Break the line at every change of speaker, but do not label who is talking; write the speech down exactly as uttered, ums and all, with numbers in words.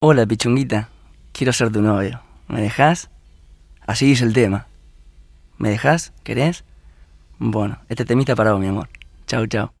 Hola, pichunguita. Quiero ser tu novio. ¿Me dejás? Así dice el tema. ¿Me dejás? ¿Querés? Bueno, este temita para vos, mi amor. Chau, chau.